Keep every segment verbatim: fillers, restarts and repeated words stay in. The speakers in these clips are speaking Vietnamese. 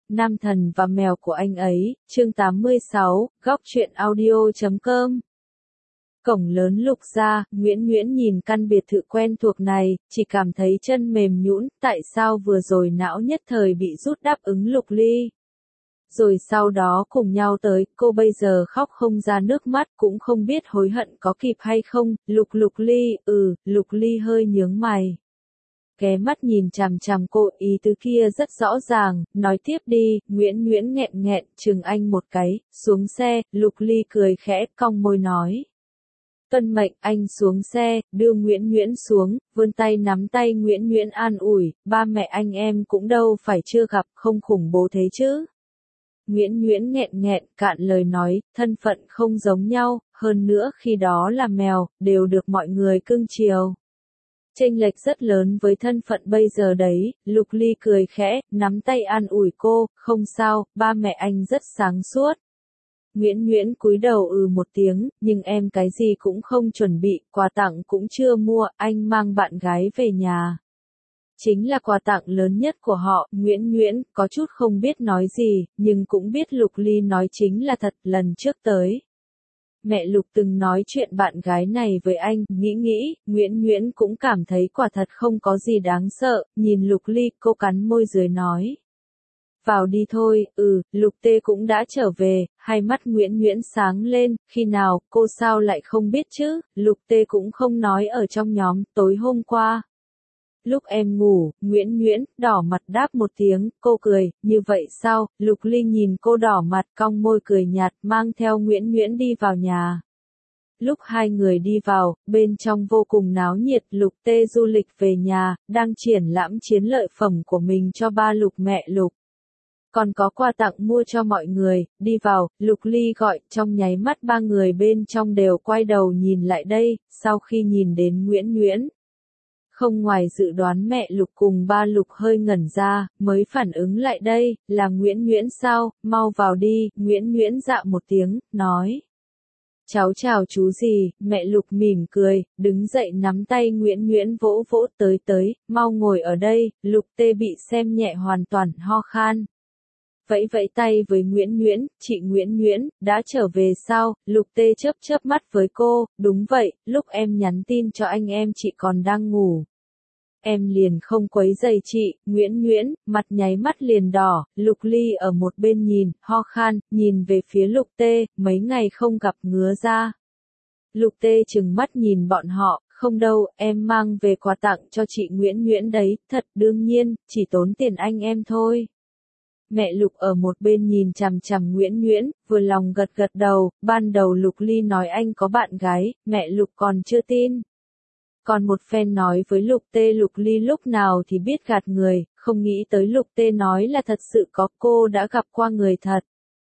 Nam thần và mèo của anh ấy, chương tám mươi sáu, góc truyện audio chấm com. Cổng lớn Lục gia, Nguyễn Nguyễn nhìn căn biệt thự quen thuộc này, chỉ cảm thấy chân mềm nhũn, tại sao vừa rồi não nhất thời bị rút đáp ứng Lục Ly. Rồi sau đó cùng nhau tới, cô bây giờ khóc không ra nước mắt, cũng không biết hối hận có kịp hay không, Lục Lục Ly, ừ, Lục Ly hơi nhướng mày. Ghé mắt nhìn chằm chằm cô, ý tứ kia rất rõ ràng, nói tiếp đi, Nguyễn Nguyễn nghẹn nghẹn, chừng anh một cái, xuống xe, Lục Ly cười khẽ, cong môi nói. Tuân mệnh, anh xuống xe, đưa Nguyễn Nguyễn xuống, vươn tay nắm tay Nguyễn Nguyễn an ủi, ba mẹ anh em cũng đâu phải chưa gặp, không khủng bố thế chứ. Nguyễn Nguyễn nghẹn nghẹn, cạn lời nói, thân phận không giống nhau, hơn nữa khi đó là mèo, đều được mọi người cưng chiều. Chênh lệch rất lớn với thân phận bây giờ đấy, Lục Ly cười khẽ, nắm tay an ủi cô, không sao, ba mẹ anh rất sáng suốt. Nguyễn Nguyễn cúi đầu ừ một tiếng, nhưng em cái gì cũng không chuẩn bị, quà tặng cũng chưa mua, anh mang bạn gái về nhà. Chính là quà tặng lớn nhất của họ, Nguyễn Nguyễn, có chút không biết nói gì, nhưng cũng biết Lục Ly nói chính là thật, lần trước tới. Mẹ Lục từng nói chuyện bạn gái này với anh, nghĩ nghĩ, Nguyễn Nguyễn cũng cảm thấy quả thật không có gì đáng sợ, nhìn Lục Ly, cô cắn môi dưới nói. Vào đi thôi, ừ, Lục Tê cũng đã trở về, hai mắt Nguyễn Nguyễn sáng lên, khi nào, cô sao lại không biết chứ, Lục Tê cũng không nói ở trong nhóm, tối hôm qua. Lúc em ngủ, Nguyễn Nguyễn, đỏ mặt đáp một tiếng, cô cười, như vậy sao, Lục Ly nhìn cô đỏ mặt, cong môi cười nhạt, mang theo Nguyễn Nguyễn đi vào nhà. Lúc hai người đi vào, bên trong vô cùng náo nhiệt, Lục Tê du lịch về nhà, đang triển lãm chiến lợi phẩm của mình cho ba Lục mẹ Lục. Còn có quà tặng mua cho mọi người, đi vào, Lục Ly gọi, trong nháy mắt ba người bên trong đều quay đầu nhìn lại đây, sau khi nhìn đến Nguyễn Nguyễn. Không ngoài dự đoán mẹ Lục cùng ba Lục hơi ngẩn ra, mới phản ứng lại đây, là Nguyễn Nguyễn sao, mau vào đi, Nguyễn Nguyễn dạ một tiếng, nói. Cháu chào chú gì, mẹ Lục mỉm cười, đứng dậy nắm tay Nguyễn Nguyễn vỗ vỗ tới tới, mau ngồi ở đây, Lục Tê bị xem nhẹ hoàn toàn, ho khan. Vẫy vẫy tay với Nguyễn Nguyễn, chị Nguyễn Nguyễn, đã trở về sao, Lục Tê chớp chớp mắt với cô, đúng vậy, lúc em nhắn tin cho anh em chị còn đang ngủ. Em liền không quấy giày chị, Nguyễn Nguyễn, mặt nháy mắt liền đỏ, Lục Ly ở một bên nhìn, ho khan, nhìn về phía Lục Tê, mấy ngày không gặp ngứa ra. Lục Tê trừng mắt nhìn bọn họ, không đâu, em mang về quà tặng cho chị Nguyễn Nguyễn đấy, thật đương nhiên, chỉ tốn tiền anh em thôi. Mẹ Lục ở một bên nhìn chằm chằm Nguyễn Nguyễn, vừa lòng gật gật đầu, ban đầu Lục Ly nói anh có bạn gái, mẹ Lục còn chưa tin. Còn một phen nói với Lục Tê Lục Ly lúc nào thì biết gạt người, không nghĩ tới Lục Tê nói là thật sự có, cô đã gặp qua người thật.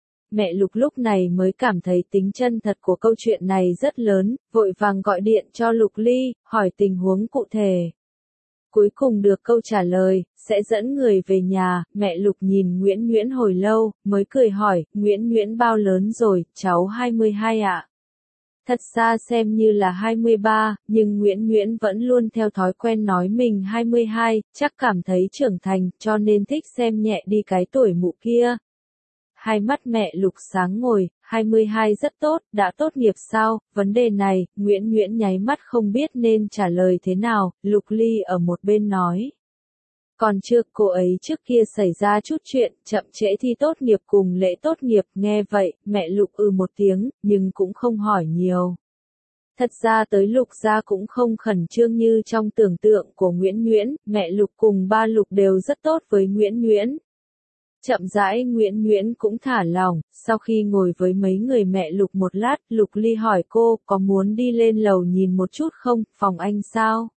Mẹ Lục lúc này mới cảm thấy tính chân thật của câu chuyện này rất lớn, vội vàng gọi điện cho Lục Ly, hỏi tình huống cụ thể. Cuối cùng được câu trả lời, sẽ dẫn người về nhà, mẹ Lục nhìn Nguyễn Nguyễn hồi lâu, mới cười hỏi, Nguyễn Nguyễn bao lớn rồi, cháu hai mươi hai ạ. Thật ra xem như là hai mươi ba, nhưng Nguyễn Nguyễn vẫn luôn theo thói quen nói mình hai mươi hai, chắc cảm thấy trưởng thành, cho nên thích xem nhẹ đi cái tuổi mụ kia. Hai mắt mẹ Lục sáng ngồi, hai mươi hai rất tốt, đã tốt nghiệp sao, vấn đề này, Nguyễn Nguyễn nháy mắt không biết nên trả lời thế nào, Lục Ly ở một bên nói. Còn chưa, cô ấy trước kia xảy ra chút chuyện, chậm trễ thi tốt nghiệp cùng lễ tốt nghiệp, nghe vậy, mẹ Lục ừ một tiếng, nhưng cũng không hỏi nhiều. Thật ra tới Lục gia cũng không khẩn trương như trong tưởng tượng của Nguyễn Nguyễn, mẹ Lục cùng ba Lục đều rất tốt với Nguyễn Nguyễn. Chậm rãi Nguyễn Nguyễn cũng thả lỏng, sau khi ngồi với mấy người mẹ Lục một lát, Lục Ly hỏi cô, có muốn đi lên lầu nhìn một chút không, phòng anh sao?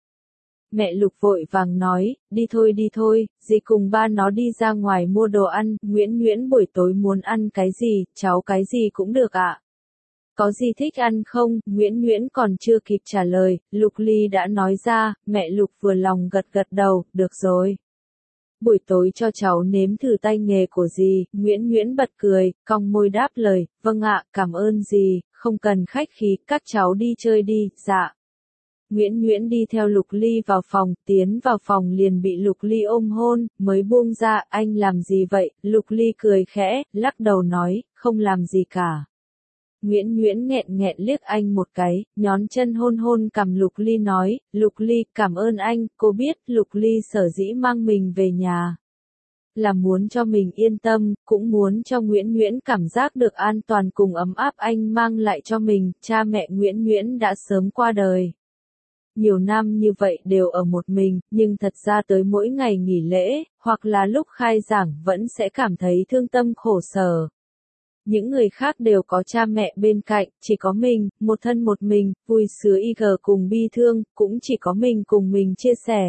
Mẹ Lục vội vàng nói, đi thôi đi thôi, dì cùng ba nó đi ra ngoài mua đồ ăn, Nguyễn Nguyễn buổi tối muốn ăn cái gì, cháu cái gì cũng được ạ. Có gì thích ăn không, Nguyễn Nguyễn còn chưa kịp trả lời, Lục Ly đã nói ra, mẹ Lục vừa lòng gật gật đầu, được rồi. Buổi tối cho cháu nếm thử tay nghề của dì, Nguyễn Nguyễn bật cười, cong môi đáp lời, vâng ạ, cảm ơn dì, không cần khách khí, các cháu đi chơi đi, dạ. Nguyễn Nguyễn đi theo Lục Ly vào phòng, tiến vào phòng liền bị Lục Ly ôm hôn, mới buông ra, anh làm gì vậy? Lục Ly cười khẽ, lắc đầu nói, không làm gì cả. Nguyễn Nguyễn nghẹn nghẹn liếc anh một cái, nhón chân hôn hôn cằm Lục Ly nói, Lục Ly cảm ơn anh, cô biết Lục Ly sở dĩ mang mình về nhà. Là muốn cho mình yên tâm, cũng muốn cho Nguyễn Nguyễn cảm giác được an toàn cùng ấm áp anh mang lại cho mình, cha mẹ Nguyễn Nguyễn đã sớm qua đời. Nhiều năm như vậy đều ở một mình, nhưng thật ra tới mỗi ngày nghỉ lễ, hoặc là lúc khai giảng vẫn sẽ cảm thấy thương tâm khổ sở. Những người khác đều có cha mẹ bên cạnh, chỉ có mình, một thân một mình, vui sướng y gờ cùng bi thương, cũng chỉ có mình cùng mình chia sẻ.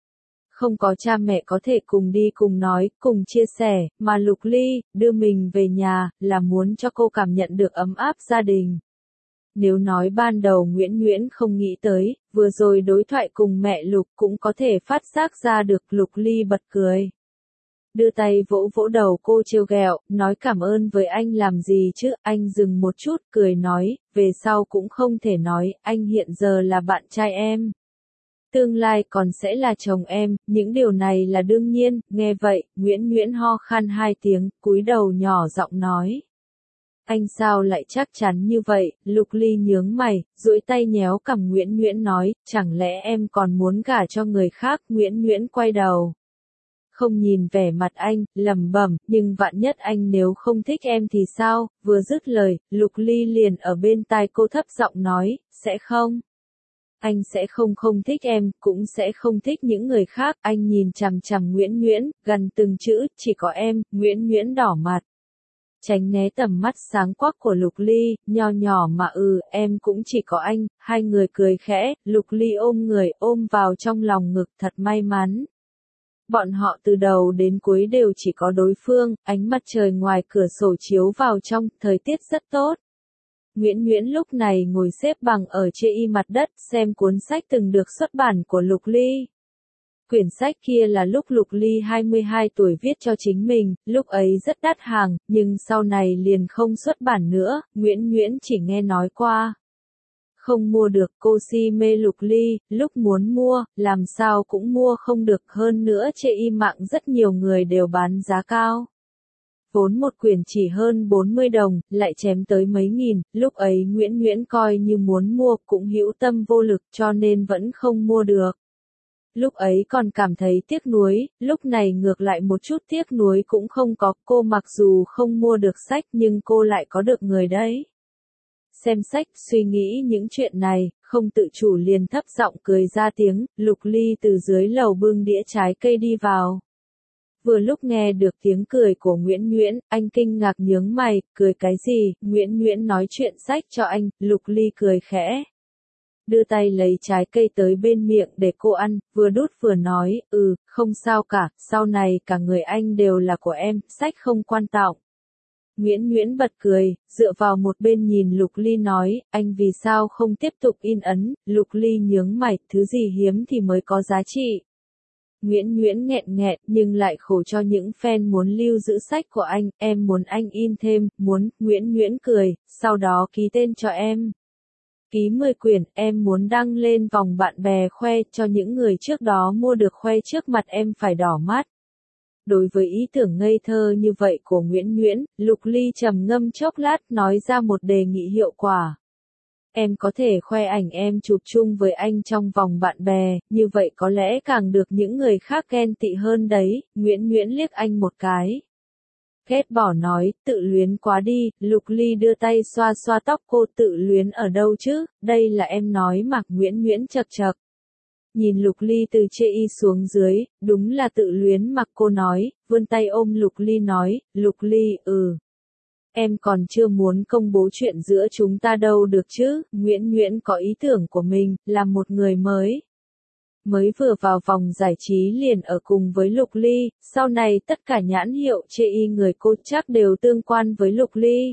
Không có cha mẹ có thể cùng đi cùng nói, cùng chia sẻ, mà Lục Ly, đưa mình về nhà, là muốn cho cô cảm nhận được ấm áp gia đình. Nếu nói ban đầu Nguyễn Nguyễn không nghĩ tới, vừa rồi đối thoại cùng mẹ Lục cũng có thể phát giác ra được Lục Ly bật cười. Đưa tay vỗ vỗ đầu cô trêu ghẹo, nói cảm ơn với anh làm gì chứ, anh dừng một chút, cười nói, về sau cũng không thể nói, anh hiện giờ là bạn trai em. Tương lai còn sẽ là chồng em, những điều này là đương nhiên, nghe vậy, Nguyễn Nguyễn ho khan hai tiếng, cúi đầu nhỏ giọng nói. Anh sao lại chắc chắn như vậy, Lục Ly nhướng mày, duỗi tay nhéo cằm Nguyễn Nguyễn nói, chẳng lẽ em còn muốn gả cho người khác, Nguyễn Nguyễn quay đầu. Không nhìn vẻ mặt anh, lẩm bẩm, nhưng vạn nhất anh nếu không thích em thì sao, vừa dứt lời, Lục Ly liền ở bên tai cô thấp giọng nói, sẽ không. Anh sẽ không không thích em, cũng sẽ không thích những người khác, anh nhìn chằm chằm Nguyễn Nguyễn, gần từng chữ, chỉ có em, Nguyễn Nguyễn đỏ mặt. Tránh né tầm mắt sáng quắc của Lục Ly, nho nhỏ mà ừ, em cũng chỉ có anh, hai người cười khẽ, Lục Ly ôm người, ôm vào trong lòng ngực thật may mắn. Bọn họ từ đầu đến cuối đều chỉ có đối phương, ánh mặt trời ngoài cửa sổ chiếu vào trong, thời tiết rất tốt. Nguyễn Nguyễn lúc này ngồi xếp bằng ở trên y mặt đất xem cuốn sách từng được xuất bản của Lục Ly. Quyển sách kia là lúc Lục Ly hai mươi hai tuổi viết cho chính mình, lúc ấy rất đắt hàng, nhưng sau này liền không xuất bản nữa, Nguyễn Nguyễn chỉ nghe nói qua. Không mua được, cô si mê Lục Ly, lúc muốn mua, làm sao cũng mua không được, hơn nữa trên y mạng rất nhiều người đều bán giá cao. Vốn một quyển chỉ hơn bốn mươi đồng, lại chém tới mấy nghìn, lúc ấy Nguyễn Nguyễn coi như muốn mua cũng hữu tâm vô lực cho nên vẫn không mua được. Lúc ấy còn cảm thấy tiếc nuối, lúc này ngược lại một chút tiếc nuối cũng không có, cô mặc dù không mua được sách nhưng cô lại có được người đấy. Xem sách, suy nghĩ những chuyện này, không tự chủ liền thấp giọng cười ra tiếng, Lục Ly từ dưới lầu bưng đĩa trái cây đi vào. Vừa lúc nghe được tiếng cười của Nguyễn Nguyễn, anh kinh ngạc nhướng mày, cười cái gì, Nguyễn Nguyễn nói chuyện sách cho anh, Lục Ly cười khẽ. Đưa tay lấy trái cây tới bên miệng để cô ăn, vừa đút vừa nói, ừ, không sao cả, sau này cả người anh đều là của em, sách không quan trọng. Nguyễn Nguyễn bật cười, dựa vào một bên nhìn Lục Ly nói, anh vì sao không tiếp tục in ấn, Lục Ly nhướng mày, thứ gì hiếm thì mới có giá trị. Nguyễn Nguyễn nghẹn nghẹn, nhưng lại khổ cho những fan muốn lưu giữ sách của anh, em muốn anh in thêm, muốn, Nguyễn Nguyễn cười, sau đó ký tên cho em. Ký mười quyển, em muốn đăng lên vòng bạn bè khoe, cho những người trước đó mua được khoe trước mặt em phải đỏ mắt. Đối với ý tưởng ngây thơ như vậy của Nguyễn Nguyễn, Lục Ly trầm ngâm chốc lát nói ra một đề nghị hiệu quả. Em có thể khoe ảnh em chụp chung với anh trong vòng bạn bè, như vậy có lẽ càng được những người khác ghen tị hơn đấy, Nguyễn Nguyễn liếc anh một cái. Ghét bỏ nói, tự luyến quá đi, Lục Ly đưa tay xoa xoa tóc cô, tự luyến ở đâu chứ, đây là em nói mà, Nguyễn Nguyễn chật chật. Nhìn Lục Ly từ trên y xuống dưới, đúng là tự luyến mặc, cô nói, vươn tay ôm Lục Ly nói, Lục Ly, ừ. Em còn chưa muốn công bố chuyện giữa chúng ta đâu được chứ, Nguyễn Nguyễn có ý tưởng của mình, là một người mới. Mới vừa vào vòng giải trí liền ở cùng với Lục Ly, sau này tất cả nhãn hiệu chê y người cô chắc đều tương quan với Lục Ly.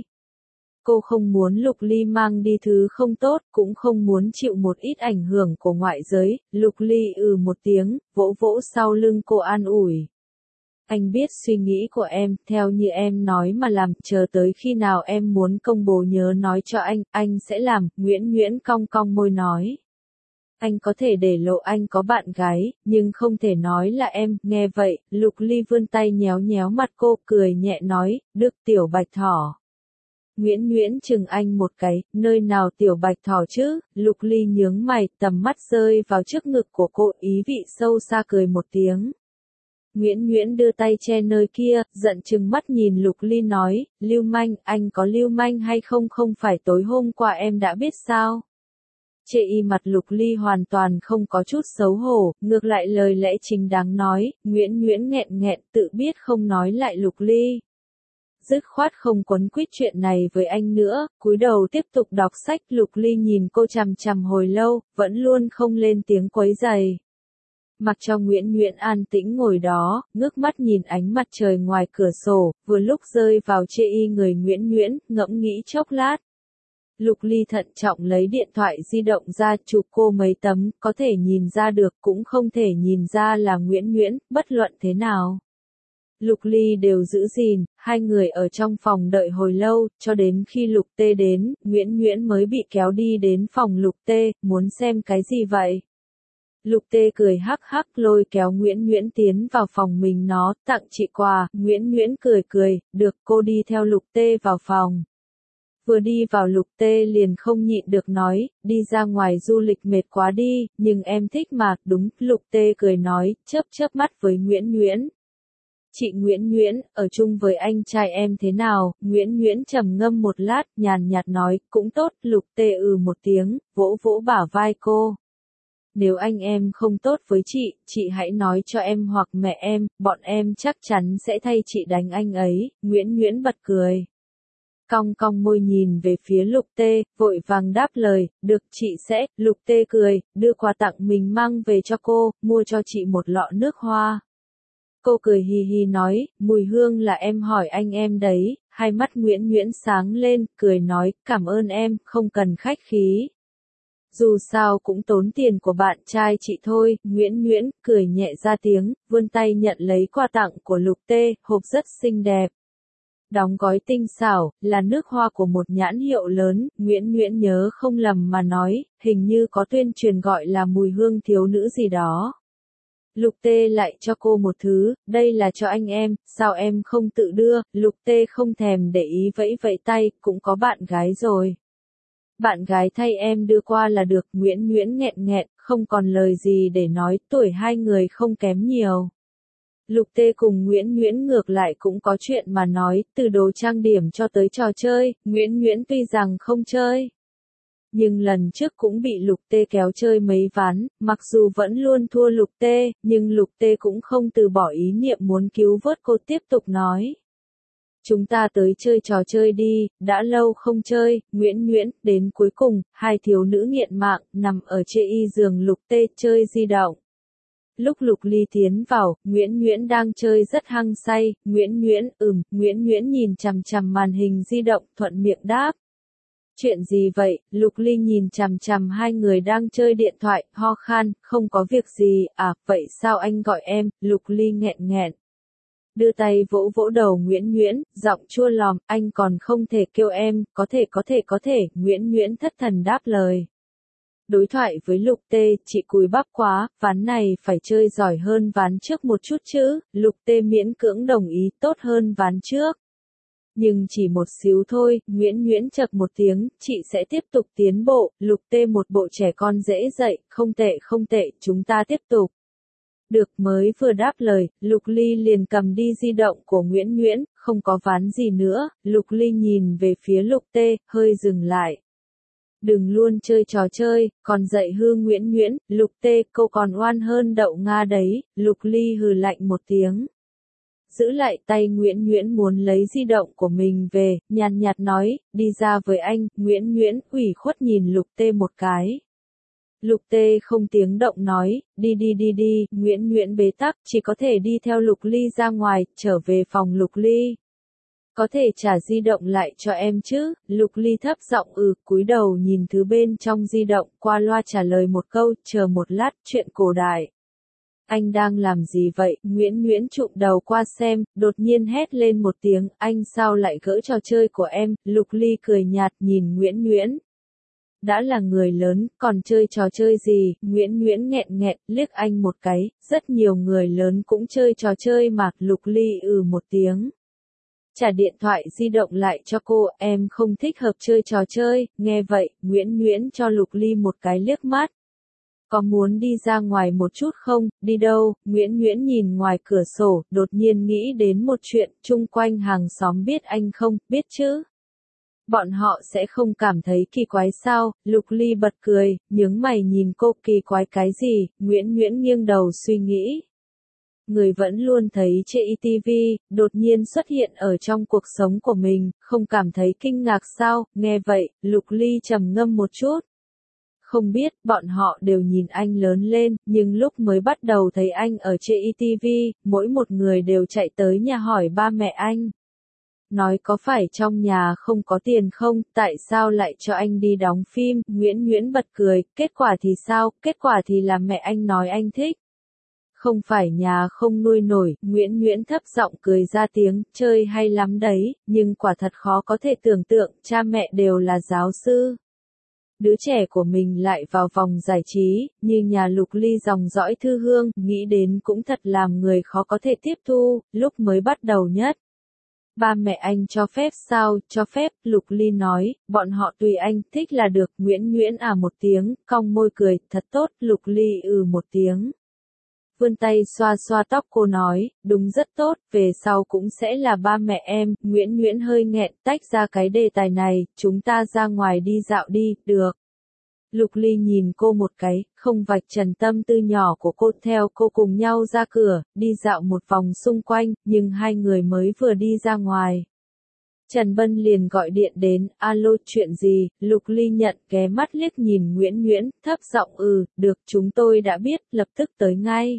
Cô không muốn Lục Ly mang đi thứ không tốt, cũng không muốn chịu một ít ảnh hưởng của ngoại giới, Lục Ly ừ một tiếng, vỗ vỗ sau lưng cô an ủi. Anh biết suy nghĩ của em, theo như em nói mà làm, chờ tới khi nào em muốn công bố nhớ nói cho anh, anh sẽ làm, Nguyễn Nguyễn cong cong môi nói. Anh có thể để lộ anh có bạn gái, nhưng không thể nói là em. Nghe vậy, Lục Ly vươn tay nhéo nhéo mặt cô, cười nhẹ nói, Đức tiểu bạch thỏ. Nguyễn Nguyễn chừng anh một cái, nơi nào tiểu bạch thỏ chứ? Lục Ly nhướng mày, tầm mắt rơi vào trước ngực của cô, ý vị sâu xa cười một tiếng. Nguyễn Nguyễn đưa tay che nơi kia, giận chừng mắt nhìn Lục Ly nói, lưu manh, anh có lưu manh hay không? Không phải tối hôm qua em đã biết sao? Chê y mặt Lục Ly hoàn toàn không có chút xấu hổ, ngược lại lời lẽ chính đáng nói, Nguyễn Nguyễn nghẹn nghẹn tự biết không nói lại Lục Ly. Dứt khoát không quấn quýt chuyện này với anh nữa, cúi đầu tiếp tục đọc sách. Lục Ly nhìn cô chằm chằm hồi lâu, vẫn luôn không lên tiếng quấy rầy. Mặc cho Nguyễn Nguyễn an tĩnh ngồi đó, ngước mắt nhìn ánh mặt trời ngoài cửa sổ, vừa lúc rơi vào chê y người Nguyễn Nguyễn, ngẫm nghĩ chốc lát. Lục Ly thận trọng lấy điện thoại di động ra chụp cô mấy tấm, có thể nhìn ra được cũng không thể nhìn ra là Nguyễn Nguyễn, bất luận thế nào. Lục Ly đều giữ gìn, hai người ở trong phòng đợi hồi lâu, cho đến khi Lục Tê đến, Nguyễn Nguyễn mới bị kéo đi đến phòng Lục Tê, muốn xem cái gì vậy? Lục Tê cười hắc hắc lôi kéo Nguyễn Nguyễn tiến vào phòng mình, nó tặng chị quà. Nguyễn Nguyễn cười cười, được, cô đi theo Lục Tê vào phòng. Vừa đi vào Lục Tê liền không nhịn được nói, đi ra ngoài du lịch mệt quá đi, nhưng em thích mà. Đúng, Lục Tê cười nói, chớp chớp mắt với Nguyễn Nguyễn. Chị Nguyễn Nguyễn, ở chung với anh trai em thế nào? Nguyễn Nguyễn trầm ngâm một lát, nhàn nhạt nói, cũng tốt. Lục Tê ừ một tiếng, vỗ vỗ bả vai cô. Nếu anh em không tốt với chị, chị hãy nói cho em hoặc mẹ em, bọn em chắc chắn sẽ thay chị đánh anh ấy. Nguyễn Nguyễn bật cười. Cong cong môi nhìn về phía Lục Tê, vội vàng đáp lời, được chị sẽ. Lục Tê cười, đưa quà tặng mình mang về cho cô, mua cho chị một lọ nước hoa. Cô cười hì hì nói, mùi hương là em hỏi anh em đấy. Hai mắt Nguyễn Nguyễn sáng lên, cười nói, cảm ơn em, không cần khách khí. Dù sao cũng tốn tiền của bạn trai chị thôi. Nguyễn Nguyễn cười nhẹ ra tiếng, vươn tay nhận lấy quà tặng của Lục Tê, hộp rất xinh đẹp. Đóng gói tinh xảo, là nước hoa của một nhãn hiệu lớn. Nguyễn Nguyễn nhớ không lầm mà nói, hình như có tuyên truyền gọi là mùi hương thiếu nữ gì đó. Lục Tê lại cho cô một thứ, đây là cho anh em, sao em không tự đưa? Lục Tê không thèm để ý vẫy vẫy tay, cũng có bạn gái rồi. Bạn gái thay em đưa qua là được. Nguyễn Nguyễn nghẹn nghẹn, không còn lời gì để nói, tuổi hai người không kém nhiều. Lục Tê cùng Nguyễn Nguyễn ngược lại cũng có chuyện mà nói, từ đồ trang điểm cho tới trò chơi. Nguyễn Nguyễn tuy rằng không chơi, nhưng lần trước cũng bị Lục Tê kéo chơi mấy ván, mặc dù vẫn luôn thua Lục Tê, nhưng Lục Tê cũng không từ bỏ ý niệm muốn cứu vớt cô, tiếp tục nói. Chúng ta tới chơi trò chơi đi, đã lâu không chơi. Nguyễn Nguyễn, đến cuối cùng, hai thiếu nữ nghiện mạng, nằm ở chê y giường Lục Tê, chơi di động. Lúc Lục Ly tiến vào, Nguyễn Nguyễn đang chơi rất hăng say. Nguyễn Nguyễn, ừm, Nguyễn Nguyễn nhìn chằm chằm màn hình di động, thuận miệng đáp. Chuyện gì vậy? Lục Ly nhìn chằm chằm hai người đang chơi điện thoại, ho khan, không có việc gì. À, vậy sao anh gọi em? Lục Ly nghẹn nghẹn. Đưa tay vỗ vỗ đầu Nguyễn Nguyễn, giọng chua lòm, anh còn không thể kêu em, có thể có thể có thể. Nguyễn Nguyễn thất thần đáp lời. Đối thoại với Lục Tê, chị cùi bắp quá, ván này phải chơi giỏi hơn ván trước một chút chứ. Lục Tê miễn cưỡng đồng ý, tốt hơn ván trước. Nhưng chỉ một xíu thôi. Nguyễn Nguyễn chậc một tiếng, chị sẽ tiếp tục tiến bộ. Lục Tê một bộ trẻ con dễ dạy, không tệ không tệ, chúng ta tiếp tục. Được, mới vừa đáp lời, Lục Ly liền cầm đi di động của Nguyễn Nguyễn, không có ván gì nữa. Lục Ly nhìn về phía Lục Tê, hơi dừng lại. Đừng luôn chơi trò chơi, còn dạy hư Nguyễn Nguyễn. Lục Tê, cô còn oan hơn đậu Nga đấy. Lục Ly hừ lạnh một tiếng. Giữ lại tay Nguyễn Nguyễn muốn lấy di động của mình về, nhàn nhạt nói, đi ra với anh. Nguyễn Nguyễn ủy khuất nhìn Lục Tê một cái. Lục Tê không tiếng động nói, đi đi đi đi. Nguyễn Nguyễn bế tắc, chỉ có thể đi theo Lục Ly ra ngoài, trở về phòng Lục Ly. Có thể trả di động lại cho em chứ? Lục Ly thấp giọng ừ, cúi đầu nhìn thứ bên trong di động, qua loa trả lời một câu, chờ một lát, chuyện cổ đại. Anh đang làm gì vậy? Nguyễn Nguyễn trụm đầu qua xem, đột nhiên hét lên một tiếng, anh sao lại gỡ trò chơi của em? Lục Ly cười nhạt nhìn Nguyễn Nguyễn. đã là người lớn, còn chơi trò chơi gì, Nguyễn Nguyễn nghẹn nghẹn, liếc anh một cái, rất nhiều người lớn cũng chơi trò chơi mà, Lục Ly ừ một tiếng. Trả điện thoại di động lại cho cô, em không thích hợp chơi trò chơi, nghe vậy, Nguyễn Nguyễn cho Lục Ly một cái liếc mắt. Có muốn đi ra ngoài một chút không, đi đâu, Nguyễn Nguyễn nhìn ngoài cửa sổ, đột nhiên nghĩ đến một chuyện, chung quanh hàng xóm biết anh không, biết chứ. Bọn họ sẽ không cảm thấy kỳ quái sao, Lục Ly bật cười, nhướng mày nhìn cô kỳ quái cái gì, Nguyễn Nguyễn nghiêng đầu suy nghĩ. Người vẫn luôn thấy trên ti vi, đột nhiên xuất hiện ở trong cuộc sống của mình, không cảm thấy kinh ngạc sao, nghe vậy, Lục Ly trầm ngâm một chút. Không biết, bọn họ đều nhìn anh lớn lên, nhưng lúc mới bắt đầu thấy anh ở trên ti vi, mỗi một người đều chạy tới nhà hỏi ba mẹ anh. Nói có phải trong nhà không có tiền không, tại sao lại cho anh đi đóng phim, Nguyễn Nguyễn bật cười, kết quả thì sao, kết quả thì là mẹ anh nói anh thích. Không phải nhà không nuôi nổi, Nguyễn Nguyễn thấp giọng cười ra tiếng, chơi hay lắm đấy, nhưng quả thật khó có thể tưởng tượng, cha mẹ đều là giáo sư. Đứa trẻ của mình lại vào vòng giải trí, như nhà Lục Ly dòng dõi thư hương, nghĩ đến cũng thật làm người khó có thể tiếp thu, lúc mới bắt đầu nhất. Ba mẹ anh cho phép sao, cho phép, Lục Ly nói, bọn họ tùy anh, thích là được, Nguyễn Nguyễn à một tiếng, cong môi cười, thật tốt, Lục Ly ừ một tiếng. Vươn tay xoa xoa tóc cô nói, đúng rất tốt, về sau cũng sẽ là ba mẹ em, Nguyễn Nguyễn hơi nghẹn, tách ra cái đề tài này, chúng ta ra ngoài đi dạo đi, được. Lục Ly nhìn cô một cái, không vạch trần tâm tư nhỏ của cô, theo cô cùng nhau ra cửa, đi dạo một vòng xung quanh, nhưng hai người mới vừa đi ra ngoài. Trần Bân liền gọi điện đến, alo, chuyện gì, Lục Ly nhận, ghé mắt liếc nhìn Nguyễn Nguyễn, thấp giọng ừ, được, chúng tôi đã biết, lập tức tới ngay.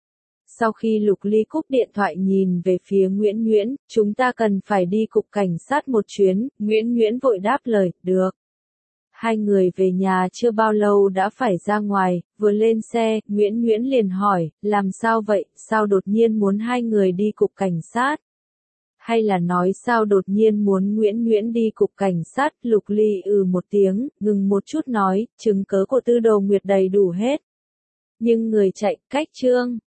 Sau khi Lục Ly cúp điện thoại nhìn về phía Nguyễn Nguyễn, chúng ta cần phải đi cục cảnh sát một chuyến, Nguyễn Nguyễn vội đáp lời, được. Hai người về nhà chưa bao lâu đã phải ra ngoài, vừa lên xe, Nguyễn Nguyễn liền hỏi, làm sao vậy, sao đột nhiên muốn hai người đi cục cảnh sát? Hay là nói sao đột nhiên muốn Nguyễn Nguyễn đi cục cảnh sát, Lục Ly ừ một tiếng, ngừng một chút nói, chứng cớ của Tư Đồ Nguyệt đầy đủ hết. Nhưng người chạy, cách trương.